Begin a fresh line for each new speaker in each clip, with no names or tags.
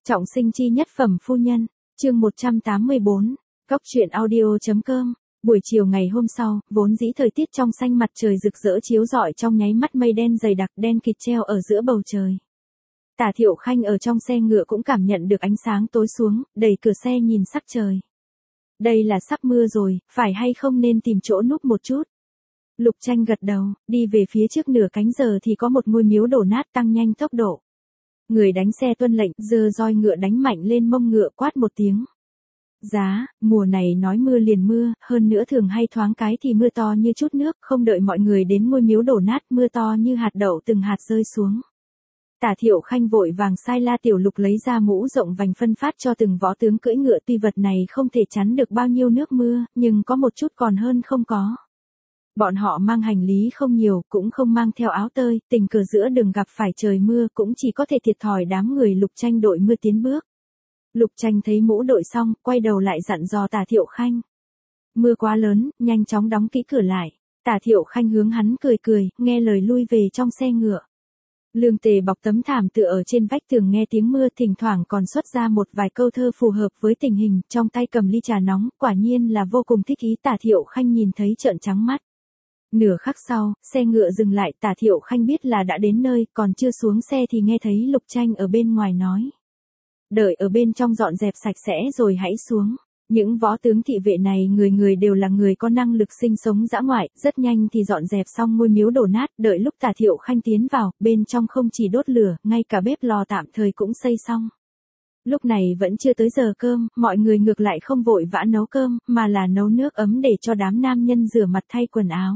Trọng sinh chi nhất phẩm phu nhân, chương 184, Cóc truyện audio.com. Buổi chiều ngày hôm sau, vốn dĩ thời tiết trong xanh mặt trời rực rỡ chiếu rọi trong nháy mắt mây đen dày đặc đen kịt treo ở giữa bầu trời. Tả Thiệu Khanh ở trong xe ngựa cũng cảm nhận được ánh sáng tối xuống, đẩy cửa xe nhìn sắc trời. Đây là sắp mưa rồi, phải hay không nên tìm chỗ núp một chút. Lục Tranh gật đầu, đi về phía trước nửa cánh giờ thì có một ngôi miếu đổ nát tăng nhanh tốc độ. Người đánh xe tuân lệnh, giơ roi ngựa đánh mạnh lên mông ngựa quát một tiếng. Giá, mùa này nói mưa liền mưa, hơn nữa thường hay thoáng cái thì mưa to như chút nước, không đợi mọi người đến ngôi miếu đổ nát, mưa to như hạt đậu từng hạt rơi xuống. Tả Thiệu Khanh vội vàng sai La Tiểu Lục lấy ra mũ rộng vành phân phát cho từng võ tướng cưỡi ngựa, tuy vật này không thể chắn được bao nhiêu nước mưa, nhưng có một chút còn hơn không có. Bọn họ mang hành lý không nhiều, cũng không mang theo áo tơi, tình cờ giữa đường gặp phải trời mưa cũng chỉ có thể thiệt thòi đám người Lục Tranh đội mưa tiến bước. Lục Tranh thấy mũ đội xong, quay đầu lại dặn dò Tả Thiệu Khanh. Mưa quá lớn, nhanh chóng đóng kỹ cửa lại. Tả Thiệu Khanh hướng hắn cười cười, nghe lời lui về trong xe ngựa. Lương Tề bọc tấm thảm tựa ở trên vách tường nghe tiếng mưa, thỉnh thoảng còn xuất ra một vài câu thơ phù hợp với tình hình, trong tay cầm ly trà nóng, quả nhiên là vô cùng thích ý. Tả Thiệu Khanh nhìn thấy trợn trắng mắt. Nửa khắc sau, xe ngựa dừng lại, Tả Thiệu Khanh biết là đã đến nơi, còn chưa xuống xe thì nghe thấy Lục Tranh ở bên ngoài nói. Đợi ở bên trong dọn dẹp sạch sẽ rồi hãy xuống. Những võ tướng thị vệ này người người đều là người có năng lực sinh sống dã ngoại, rất nhanh thì dọn dẹp xong ngôi miếu đổ nát, đợi lúc Tả Thiệu Khanh tiến vào, bên trong không chỉ đốt lửa, ngay cả bếp lò tạm thời cũng xây xong. Lúc này vẫn chưa tới giờ cơm, mọi người ngược lại không vội vã nấu cơm, mà là nấu nước ấm để cho đám nam nhân rửa mặt thay quần áo.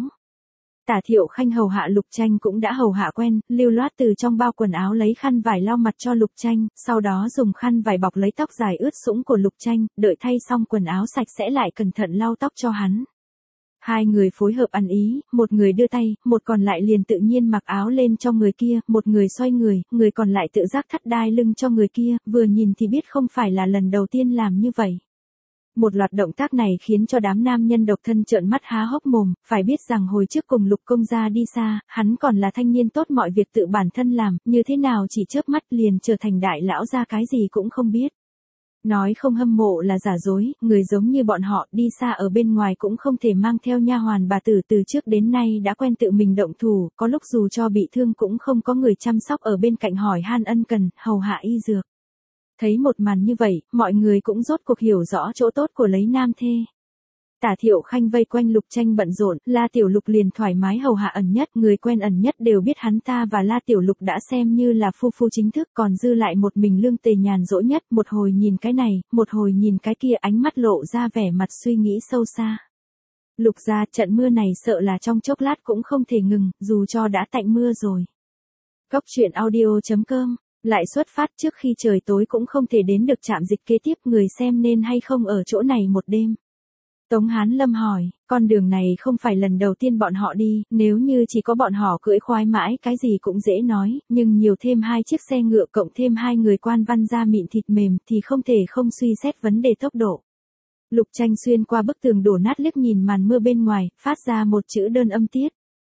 Tả Thiệu Khanh hầu hạ Lục Tranh cũng đã hầu hạ quen, lưu loát từ trong bao quần áo lấy khăn vải lau mặt cho Lục Tranh, sau đó dùng khăn vải bọc lấy tóc dài ướt sũng của Lục Tranh, đợi thay xong quần áo sạch sẽ lại cẩn thận lau tóc cho hắn. Hai người phối hợp ăn ý, một người đưa tay, một còn lại liền tự nhiên mặc áo lên cho người kia, một người xoay người, người còn lại tự giác thắt đai lưng cho người kia, vừa nhìn thì biết không phải là lần đầu tiên làm như vậy. Một loạt động tác này khiến cho đám nam nhân độc thân trợn mắt há hốc mồm, phải biết rằng hồi trước cùng Lục công gia đi xa, hắn còn là thanh niên tốt mọi việc tự bản thân làm, như thế nào chỉ chớp mắt liền trở thành đại lão ra cái gì cũng không biết. Nói không hâm mộ là giả dối, người giống như bọn họ đi xa ở bên ngoài cũng không thể mang theo nha hoàn bà tử, từ trước đến nay đã quen tự mình động thủ, có lúc dù cho bị thương cũng không có người chăm sóc ở bên cạnh hỏi han ân cần, hầu hạ y dược. Thấy một màn như vậy, mọi người cũng rốt cuộc hiểu rõ chỗ tốt của lấy nam thê. Tả Thiệu Khanh vây quanh Lục Tranh bận rộn, La Tiểu Lục liền thoải mái hầu hạ ẩn nhất, người quen ẩn nhất đều biết hắn ta và La Tiểu Lục đã xem như là phu phu chính thức, còn dư lại một mình Lương Tề nhàn rỗi nhất, một hồi nhìn cái này, một hồi nhìn cái kia, ánh mắt lộ ra vẻ mặt suy nghĩ sâu xa. Lục gia, trận mưa này sợ là trong chốc lát cũng không thể ngừng, dù cho đã tạnh mưa rồi. Cóc truyện audio.com. Lại xuất phát trước khi trời tối cũng không thể đến được trạm dịch kế tiếp, người xem nên hay không ở chỗ này một đêm. Tống Hán Lâm hỏi, con đường này không phải lần đầu tiên bọn họ đi, nếu như chỉ có bọn họ cưỡi khoái mãi cái gì cũng dễ nói, nhưng nhiều thêm 2 chiếc xe ngựa cộng thêm 2 người quan văn da mịn thịt mềm thì không thể không suy xét vấn đề tốc độ. Lục Tranh xuyên qua bức tường đổ nát liếc nhìn màn mưa bên ngoài, phát ra một chữ đơn âm tiết.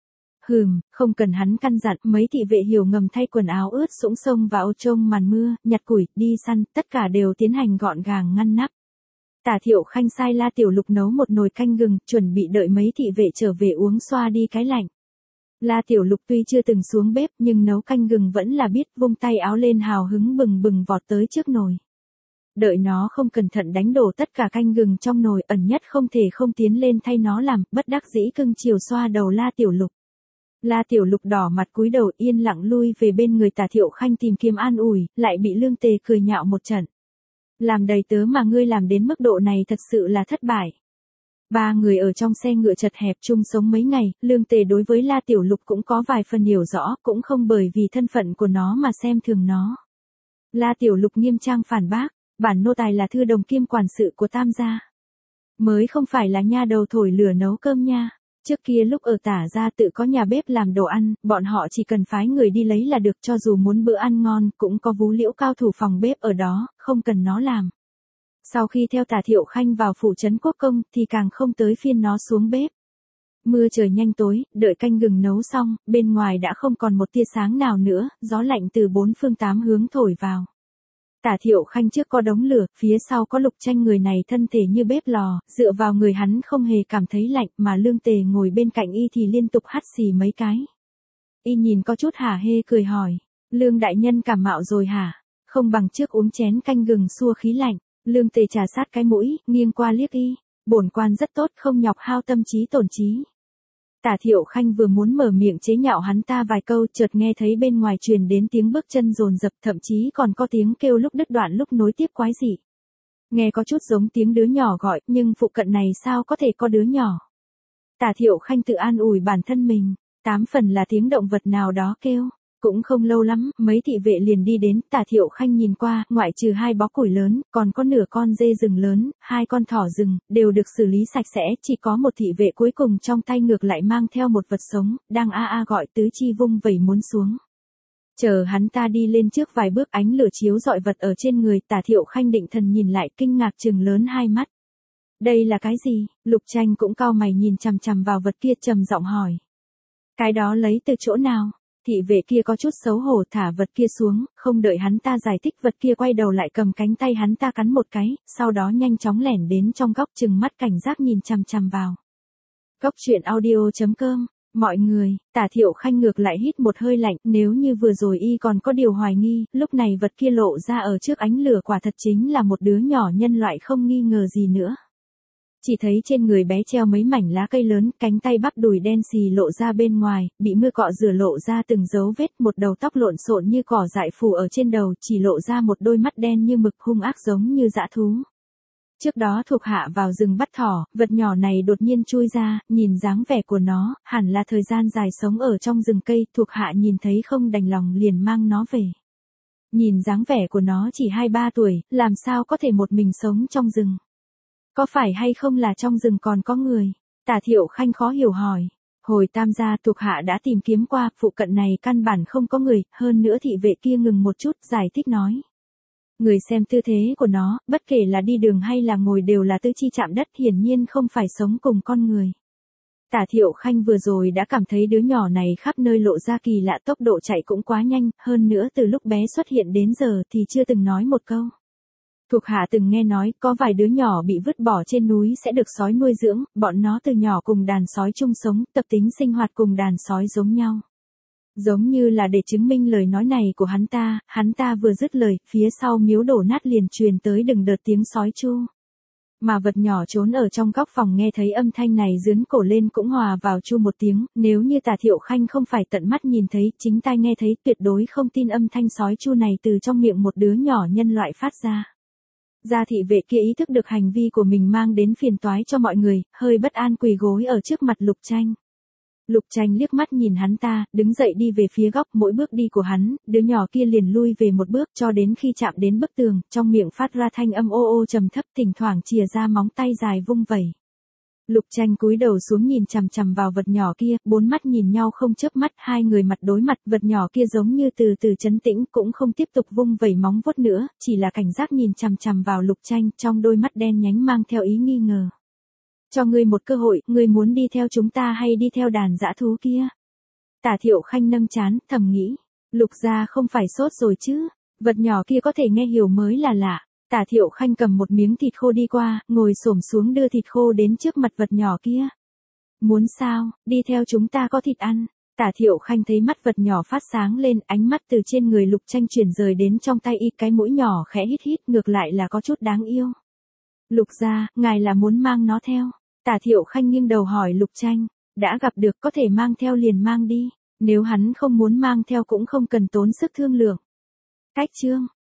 Không cần hắn căn dặn, mấy thị vệ hiểu ngầm thay quần áo ướt sũng xông vào trông màn mưa, nhặt củi, đi săn, tất cả đều tiến hành gọn gàng ngăn nắp. Tả Thiệu Khanh sai La Tiểu Lục nấu một nồi canh gừng, chuẩn bị đợi mấy thị vệ trở về uống xoa đi cái lạnh. La Tiểu Lục tuy chưa từng xuống bếp nhưng nấu canh gừng vẫn là biết, vung tay áo lên hào hứng bừng bừng vọt tới trước nồi. Đợi nó không cẩn thận đánh đổ tất cả canh gừng trong nồi, ẩn nhất không thể không tiến lên thay nó làm, bất đắc dĩ cưng chiều xoa đầu La Tiểu Lục. La Tiểu Lục đỏ mặt cúi đầu yên lặng lui về bên người Tả Thiệu Khanh tìm kiếm an ủi, lại bị Lương Tề cười nhạo một trận. Làm đầy tớ mà ngươi làm đến mức độ này thật sự là thất bại. Ba người ở trong xe ngựa chật hẹp chung sống mấy ngày, Lương Tề đối với La Tiểu Lục cũng có vài phần hiểu rõ, cũng không bởi vì thân phận của nó mà xem thường nó. La Tiểu Lục nghiêm trang phản bác, bản nô tài là thư đồng kiêm quản sự của Tam gia. Mới không phải là nha đầu thổi lửa nấu cơm nha. Trước kia lúc ở Tả gia tự có nhà bếp làm đồ ăn, bọn họ chỉ cần phái người đi lấy là được, cho dù muốn bữa ăn ngon, cũng có Vú Liễu cao thủ phòng bếp ở đó, không cần nó làm. Sau khi theo Tả Thiệu Khanh vào phủ trấn quốc công, thì càng không tới phiên nó xuống bếp. Mưa trời nhanh tối, đợi canh gừng nấu xong, bên ngoài đã không còn một tia sáng nào nữa, gió lạnh từ 4 phương 8 hướng thổi vào. Tả Thiệu Khanh trước có đống lửa, phía sau có Lục Tranh, người này thân thể như bếp lò, dựa vào người hắn không hề cảm thấy lạnh, mà Lương Tề ngồi bên cạnh y thì liên tục hắt xì mấy cái. Y nhìn có chút hả hê cười hỏi, Lương đại nhân cảm mạo rồi hả? Không bằng trước uống chén canh gừng xua khí lạnh. Lương Tề trà sát cái mũi, nghiêng qua liếc y, bổn quan rất tốt, không nhọc hao tâm trí tổn trí. Tả Thiệu Khanh vừa muốn mở miệng chế nhạo hắn ta vài câu, chợt nghe thấy bên ngoài truyền đến tiếng bước chân dồn dập, thậm chí còn có tiếng kêu lúc đứt đoạn lúc nối tiếp quái dị. Nghe có chút giống tiếng đứa nhỏ gọi, nhưng phụ cận này sao có thể có đứa nhỏ? Tả Thiệu Khanh tự an ủi bản thân mình, 8 phần là tiếng động vật nào đó kêu. Cũng không lâu lắm, mấy thị vệ liền đi đến, Tả Thiệu Khanh nhìn qua, ngoại trừ 2 bó củi lớn, còn có nửa con dê rừng lớn, 2 con thỏ rừng, đều được xử lý sạch sẽ, chỉ có một thị vệ cuối cùng trong tay ngược lại mang theo một vật sống, đang a a gọi tứ chi vung vẩy muốn xuống. Chờ hắn ta đi lên trước vài bước, ánh lửa chiếu rọi vật ở trên người, Tả Thiệu Khanh định thần nhìn lại, kinh ngạc trừng lớn 2 mắt. Đây là cái gì? Lục Tranh cũng cau mày nhìn chằm chằm vào vật kia, trầm giọng hỏi. Cái đó lấy từ chỗ nào? Thị vệ kia có chút xấu hổ thả vật kia xuống, không đợi hắn ta giải thích, vật kia quay đầu lại cầm cánh tay hắn ta cắn một cái, sau đó nhanh chóng lẻn đến trong góc, trừng mắt cảnh giác nhìn chằm chằm vào. Góc truyện audio.com, mọi người, Tả Thiệu Khanh ngược lại hít một hơi lạnh, nếu như vừa rồi y còn có điều hoài nghi, lúc này vật kia lộ ra ở trước ánh lửa quả thật chính là một đứa nhỏ nhân loại không nghi ngờ gì nữa. Chỉ thấy trên người bé treo mấy mảnh lá cây lớn, cánh tay bắp đùi đen xì lộ ra bên ngoài, bị mưa cọ rửa lộ ra từng dấu vết, một đầu tóc lộn xộn như cỏ dại phủ ở trên đầu, chỉ lộ ra một đôi mắt đen như mực, hung ác giống như dã thú. Trước đó thuộc hạ vào rừng bắt thỏ, vật nhỏ này đột nhiên chui ra, nhìn dáng vẻ của nó, hẳn là thời gian dài sống ở trong rừng cây, thuộc hạ nhìn thấy không đành lòng liền mang nó về. Nhìn dáng vẻ của nó chỉ 2-3 tuổi, làm sao có thể một mình sống trong rừng? Có phải hay không là trong rừng còn có người? Tả Thiệu Khanh khó hiểu hỏi. Hồi Tam gia thuộc hạ đã tìm kiếm qua, phụ cận này căn bản không có người, hơn nữa thị vệ kia ngừng một chút, giải thích nói. Người xem tư thế của nó, bất kể là đi đường hay là ngồi đều là tứ chi chạm đất, hiển nhiên không phải sống cùng con người. Tả Thiệu Khanh vừa rồi đã cảm thấy đứa nhỏ này khắp nơi lộ ra kỳ lạ, tốc độ chạy cũng quá nhanh, hơn nữa từ lúc bé xuất hiện đến giờ thì chưa từng nói một câu. Thuộc hạ từng nghe nói, có vài đứa nhỏ bị vứt bỏ trên núi sẽ được sói nuôi dưỡng, bọn nó từ nhỏ cùng đàn sói chung sống, tập tính sinh hoạt cùng đàn sói giống nhau. Giống như là để chứng minh lời nói này của hắn ta vừa dứt lời, phía sau miếu đổ nát liền truyền tới từng đợt tiếng sói chu. Mà vật nhỏ trốn ở trong góc phòng nghe thấy âm thanh này giướn cổ lên cũng hòa vào chu một tiếng, nếu như Tả Thiệu Khanh không phải tận mắt nhìn thấy, chính tai nghe thấy, tuyệt đối không tin âm thanh sói chu này từ trong miệng một đứa nhỏ nhân loại phát ra. Gia thị vệ kia ý thức được hành vi của mình mang đến phiền toái cho mọi người, hơi bất an quỳ gối ở trước mặt Lục Tranh. Lục Tranh liếc mắt nhìn hắn ta, đứng dậy đi về phía góc, mỗi bước đi của hắn, đứa nhỏ kia liền lui về một bước cho đến khi chạm đến bức tường, trong miệng phát ra thanh âm ô ô trầm thấp, thỉnh thoảng chìa ra móng tay dài vung vẩy. Lục Tranh cúi đầu xuống nhìn chằm chằm vào vật nhỏ kia, 4 mắt nhìn nhau không chớp mắt, 2 người mặt đối mặt, vật nhỏ kia giống như từ từ trấn tĩnh, cũng không tiếp tục vung vẩy móng vuốt nữa, chỉ là cảnh giác nhìn chằm chằm vào Lục Tranh, trong đôi mắt đen nhánh mang theo ý nghi ngờ. Cho ngươi một cơ hội, ngươi muốn đi theo chúng ta hay đi theo đàn dã thú kia? Tả Thiệu Khanh nâng trán, thầm nghĩ, Lục gia không phải sốt rồi chứ, vật nhỏ kia có thể nghe hiểu mới là lạ. Tả Thiệu Khanh cầm một miếng thịt khô đi qua, ngồi xổm xuống đưa thịt khô đến trước mặt vật nhỏ kia. Muốn sao, đi theo chúng ta có thịt ăn. Tả Thiệu Khanh thấy mắt vật nhỏ phát sáng lên, ánh mắt từ trên người Lục Tranh chuyển rời đến trong tay y, cái mũi nhỏ khẽ hít hít, ngược lại là có chút đáng yêu. Lục gia, ngài là muốn mang nó theo? Tả Thiệu Khanh nghiêng đầu hỏi Lục Tranh, đã gặp được có thể mang theo liền mang đi, nếu hắn không muốn mang theo cũng không cần tốn sức thương lượng. Cách chương